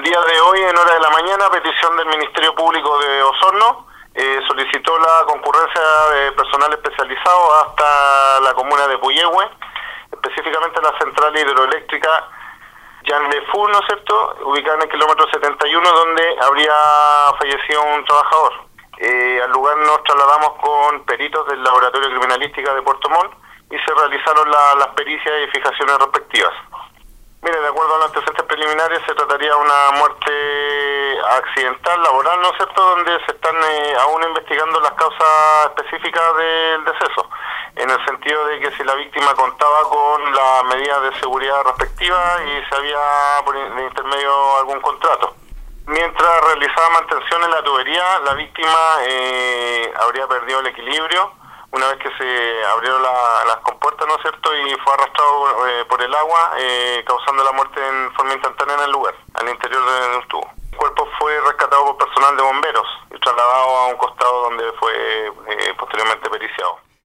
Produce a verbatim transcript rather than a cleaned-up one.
día de hoy, en hora de la mañana, a petición del Ministerio Público de Osorno, eh, solicitó la concurrencia de personal especializado hasta la comuna de Puyehue, específicamente la central hidroeléctrica Yanlefú, ¿no es cierto?, ubicada en el kilómetro setenta y uno, donde habría fallecido un trabajador. Eh, al lugar nos trasladamos con peritos del Laboratorio Criminalística de Puerto Montt y se realizaron la, las pericias y fijaciones respectivas. Mire, de acuerdo a los antecedentes preliminares, se trataría de una muerte accidental, laboral, ¿no es cierto?, donde se están eh, aún investigando las causas específicas del deceso, en el sentido de que si la víctima contaba con las medidas de seguridad respectivas y se había por de intermedio algún contrato. Mientras realizaba mantención en la tubería, la víctima eh, habría perdido el equilibrio una vez que se abrieron la, las compuertas, ¿no es cierto?, y fue arrastrado eh, por el agua, eh, causando la muerte en forma instantánea en el lugar, al interior de un tubo. El cuerpo fue rescatado por personal de bomberos y trasladado a un costado donde fue eh, posteriormente periciado.